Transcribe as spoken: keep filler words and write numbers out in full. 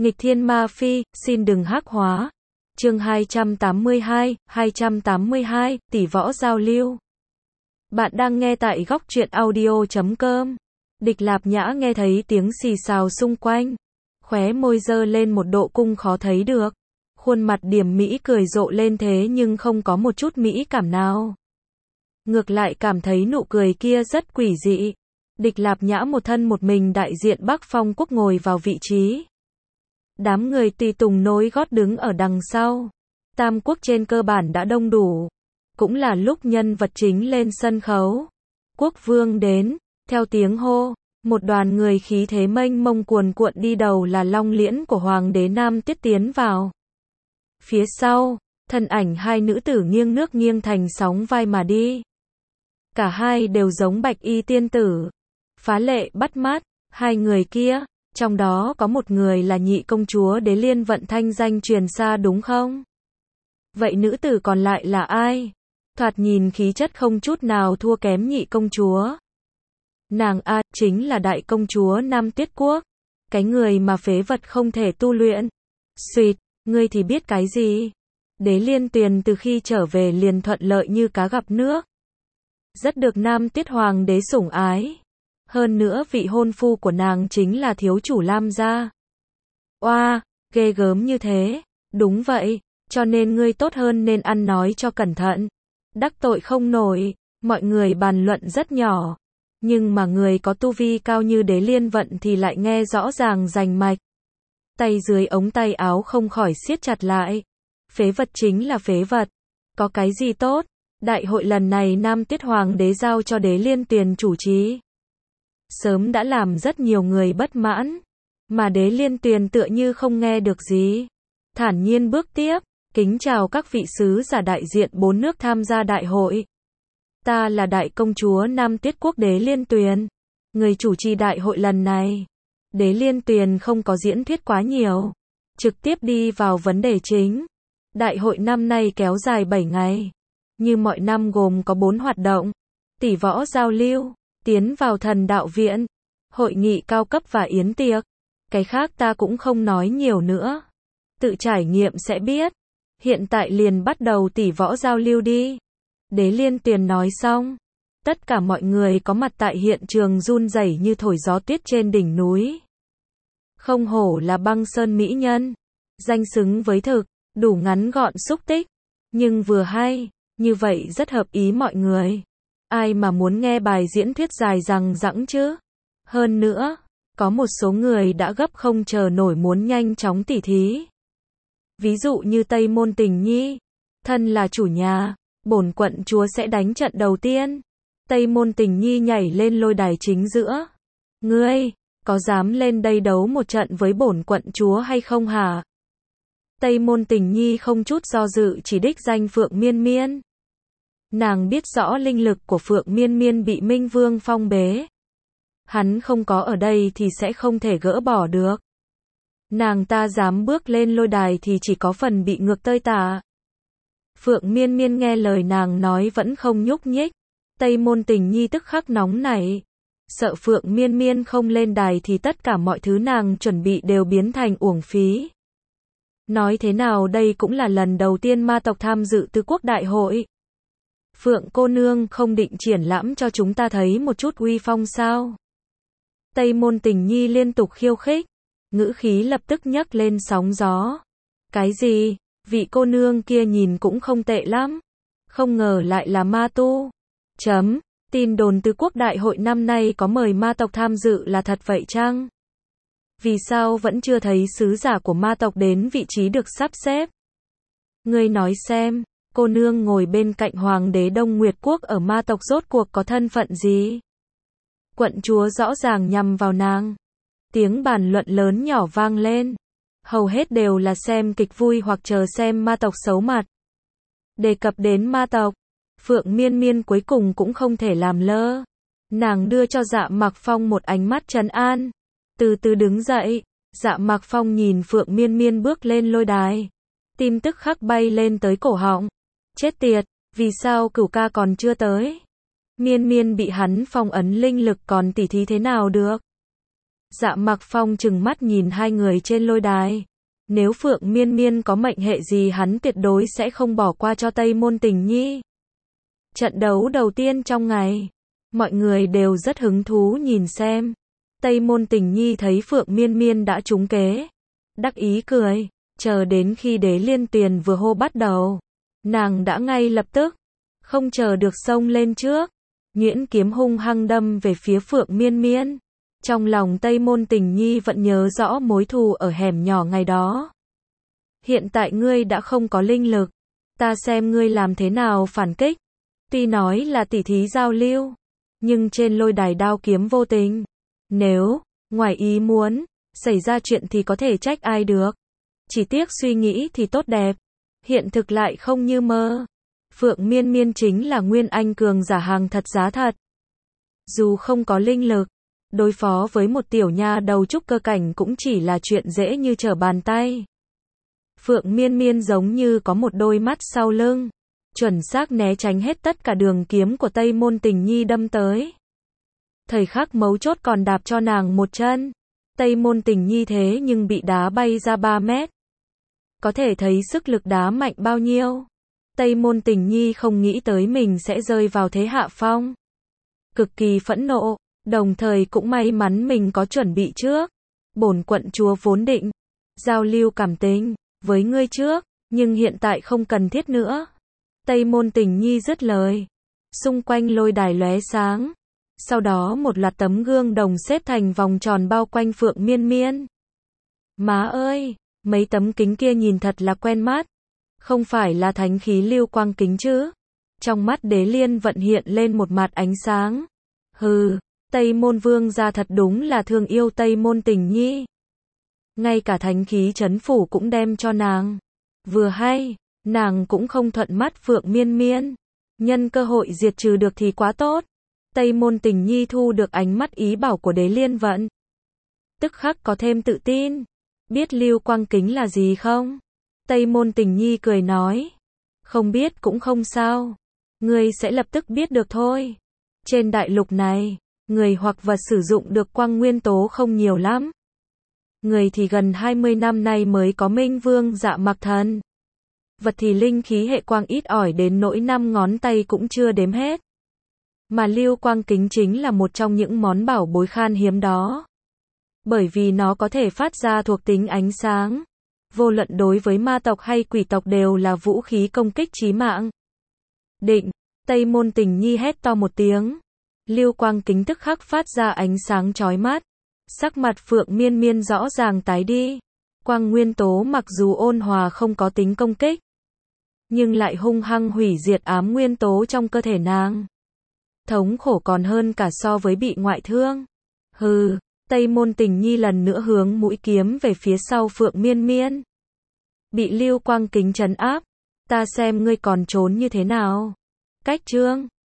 Nghịch thiên ma phi, xin đừng hắc hóa. Chương hai trăm tám mươi hai, hai trăm tám mươi hai, tỷ võ giao lưu. Bạn đang nghe tại góc truyện audio chấm com. Địch Lạp Nhã nghe thấy tiếng xì xào xung quanh, khóe môi giơ lên một độ cung khó thấy được. Khuôn mặt điểm mỹ cười rộ lên thế nhưng không có một chút mỹ cảm nào. Ngược lại cảm thấy nụ cười kia rất quỷ dị. Địch Lạp Nhã một thân một mình đại diện Bắc Phong quốc ngồi vào vị trí. Đám người tùy tùng nối gót đứng ở đằng sau. Tam quốc trên cơ bản đã đông đủ. Cũng là lúc nhân vật chính lên sân khấu. Quốc vương đến, theo tiếng hô, một đoàn người khí thế mênh mông cuồn cuộn đi đầu là long liễn của Hoàng đế Nam Tiết tiến vào. Phía sau, thân ảnh hai nữ tử nghiêng nước nghiêng thành sóng vai mà đi. Cả hai đều giống bạch y tiên tử, phá lệ bắt mắt. Hai người kia, trong đó có một người là nhị công chúa Đế Liên Vận thanh danh truyền xa đúng không? Vậy nữ tử còn lại là ai? Thoạt nhìn khí chất không chút nào thua kém nhị công chúa. Nàng a, chính là đại công chúa Nam Tiết Quốc, cái người mà phế vật không thể tu luyện. Xuyệt, ngươi thì biết cái gì? Đế Liên Tuyền từ khi trở về liền thuận lợi như cá gặp nước, rất được Nam Tiết Hoàng đế sủng ái. Hơn nữa vị hôn phu của nàng chính là thiếu chủ Lam gia. Oa, ghê gớm như thế. Đúng vậy, cho nên ngươi tốt hơn nên ăn nói cho cẩn thận. Đắc tội không nổi. Mọi người bàn luận rất nhỏ, nhưng mà người có tu vi cao như Đế Liên Vận thì lại nghe rõ ràng rành mạch. Tay dưới ống tay áo không khỏi siết chặt lại. Phế vật chính là phế vật. Có cái gì tốt? Đại hội lần này Nam Tiết Hoàng đế giao cho Đế Liên Tuyền chủ trì, sớm đã làm rất nhiều người bất mãn. Mà Đế Liên Tuyền tựa như không nghe được gì, thản nhiên bước tiếp. Kính chào các vị sứ giả đại diện bốn nước tham gia đại hội. Ta là đại công chúa Nam Tiết Quốc Đế Liên Tuyền, người chủ trì đại hội lần này. Đế Liên Tuyền không có diễn thuyết quá nhiều, trực tiếp đi vào vấn đề chính. Đại hội năm nay kéo dài bảy ngày, như mọi năm gồm có bốn hoạt động: tỷ võ giao lưu, tiến vào thần đạo viện, hội nghị cao cấp và yến tiệc. Cái khác ta cũng không nói nhiều nữa, tự trải nghiệm sẽ biết. Hiện tại liền bắt đầu tỷ võ giao lưu đi. Đế Liên Tuyền nói xong, tất cả mọi người có mặt tại hiện trường run rẩy như thổi gió tuyết trên đỉnh núi. Không hổ là băng sơn mỹ nhân, danh xứng với thực, đủ ngắn gọn xúc tích, nhưng vừa hay, như vậy rất hợp ý mọi người. Ai mà muốn nghe bài diễn thuyết dài dằng dẵng chứ? Hơn nữa, có một số người đã gấp không chờ nổi muốn nhanh chóng tỉ thí. Ví dụ như Tây Môn Tình Nhi, thân là chủ nhà, bổn quận chúa sẽ đánh trận đầu tiên. Tây Môn Tình Nhi nhảy lên lôi đài chính giữa. Ngươi, có dám lên đây đấu một trận với bổn quận chúa hay không hả? Tây Môn Tình Nhi không chút do dự chỉ đích danh Phượng Miên Miên. Nàng biết rõ linh lực của Phượng Miên Miên bị Minh Vương phong bế. Hắn không có ở đây thì sẽ không thể gỡ bỏ được. Nàng ta dám bước lên lôi đài thì chỉ có phần bị ngược tơi tả. Phượng Miên Miên nghe lời nàng nói vẫn không nhúc nhích. Tây Môn Tình Nhi tức khắc nóng nảy. Sợ Phượng Miên Miên không lên đài thì tất cả mọi thứ nàng chuẩn bị đều biến thành uổng phí. Nói thế nào đây cũng là lần đầu tiên ma tộc tham dự tứ quốc đại hội. Phượng cô nương không định triển lãm cho chúng ta thấy một chút uy phong sao? Tây Môn Tình Nhi liên tục khiêu khích, ngữ khí lập tức nhấc lên sóng gió. Cái gì? Vị cô nương kia nhìn cũng không tệ lắm. Không ngờ lại là ma tu. Chấm, tin đồn tứ quốc đại hội năm nay có mời ma tộc tham dự là thật vậy chăng? Vì sao vẫn chưa thấy sứ giả của ma tộc đến vị trí được sắp xếp? Ngươi nói xem, cô nương ngồi bên cạnh Hoàng đế Đông Nguyệt Quốc ở ma tộc rốt cuộc có thân phận gì? Quận chúa rõ ràng nhằm vào nàng. Tiếng bàn luận lớn nhỏ vang lên. Hầu hết đều là xem kịch vui hoặc chờ xem ma tộc xấu mặt. Đề cập đến ma tộc, Phượng Miên Miên cuối cùng cũng không thể làm lơ. Nàng đưa cho Dạ Mạc Phong một ánh mắt trấn an. Từ từ đứng dậy, Dạ Mạc Phong nhìn Phượng Miên Miên bước lên lôi đài. Tim tức khắc bay lên tới cổ họng. Chết tiệt, vì sao cửu ca còn chưa tới? Miên Miên bị hắn phong ấn linh lực còn tỉ thí thế nào được? Dạ Mặc Phong trừng mắt nhìn hai người trên lôi đài. Nếu Phượng Miên Miên có mệnh hệ gì hắn tuyệt đối sẽ không bỏ qua cho Tây Môn Tình Nhi. Trận đấu đầu tiên trong ngày, mọi người đều rất hứng thú nhìn xem. Tây Môn Tình Nhi thấy Phượng Miên Miên đã trúng kế, đắc ý cười, chờ đến khi Đế Liên Tuyền vừa hô bắt đầu, nàng đã ngay lập tức, không chờ được xông lên trước, nhuyễn kiếm hung hăng đâm về phía Phượng Miên Miên. Trong lòng Tây Môn Tình Nhi vẫn nhớ rõ mối thù ở hẻm nhỏ ngày đó. Hiện tại ngươi đã không có linh lực, ta xem ngươi làm thế nào phản kích. Tuy nói là tỉ thí giao lưu, nhưng trên lôi đài đao kiếm vô tình. Nếu, ngoài ý muốn, xảy ra chuyện thì có thể trách ai được. Chỉ tiếc suy nghĩ thì tốt đẹp, hiện thực lại không như mơ. Phượng Miên Miên chính là nguyên anh cường giả hàng thật giá thật. Dù không có linh lực, đối phó với một tiểu nha đầu trúc cơ cảnh cũng chỉ là chuyện dễ như trở bàn tay. Phượng Miên Miên giống như có một đôi mắt sau lưng, chuẩn xác né tránh hết tất cả đường kiếm của Tây Môn Tình Nhi đâm tới. Thời khắc mấu chốt còn đạp cho nàng một chân. Tây Môn Tình Nhi thế nhưng bị đá bay ra ba mét. Có thể thấy sức lực đá mạnh bao nhiêu. Tây Môn Tình Nhi không nghĩ tới mình sẽ rơi vào thế hạ phong. Cực kỳ phẫn nộ, đồng thời cũng may mắn mình có chuẩn bị trước. Bổn quận chúa vốn định giao lưu cảm tình với ngươi trước, nhưng hiện tại không cần thiết nữa. Tây Môn Tình Nhi dứt lời. Xung quanh lôi đài lóe sáng. Sau đó một loạt tấm gương đồng xếp thành vòng tròn bao quanh Phượng Miên Miên. Má ơi, mấy tấm kính kia nhìn thật là quen mắt. Không phải là thánh khí lưu quang kính chứ? Trong mắt Đế Liên vận hiện lên một mặt ánh sáng. Hừ, Tây Môn Vương gia thật đúng là thương yêu Tây Môn Tình Nhi. Ngay cả thánh khí trấn phủ cũng đem cho nàng. Vừa hay, nàng cũng không thuận mắt Phượng Miên Miên. Nhân cơ hội diệt trừ được thì quá tốt. Tây Môn Tình Nhi thu được ánh mắt ý bảo của Đế Liên vận. Tức khắc có thêm tự tin. Biết lưu quang kính là gì không? Tây Môn Tình Nhi cười nói. Không biết cũng không sao. Ngươi sẽ lập tức biết được thôi. Trên đại lục này, người hoặc vật sử dụng được quang nguyên tố không nhiều lắm. Người thì gần hai mươi năm nay mới có Minh Vương Dạ Mặc Thần. Vật thì linh khí hệ quang ít ỏi đến nỗi năm ngón tay cũng chưa đếm hết. Mà lưu quang kính chính là một trong những món bảo bối khan hiếm đó. Bởi vì nó có thể phát ra thuộc tính ánh sáng. Vô luận đối với ma tộc hay quỷ tộc đều là vũ khí công kích chí mạng. Định, Tây Môn Tình Nhi hét to một tiếng. Lưu quang kính tức khắc phát ra ánh sáng chói mắt. Sắc mặt Phượng Miên Miên rõ ràng tái đi. Quang nguyên tố mặc dù ôn hòa không có tính công kích, nhưng lại hung hăng hủy diệt ám nguyên tố trong cơ thể nàng. Thống khổ còn hơn cả so với bị ngoại thương. Hừ, Tây Môn Tình Nhi lần nữa hướng mũi kiếm về phía sau Phượng Miên Miên. Bị lưu quang kính trấn áp, ta xem ngươi còn trốn như thế nào. Cách trương.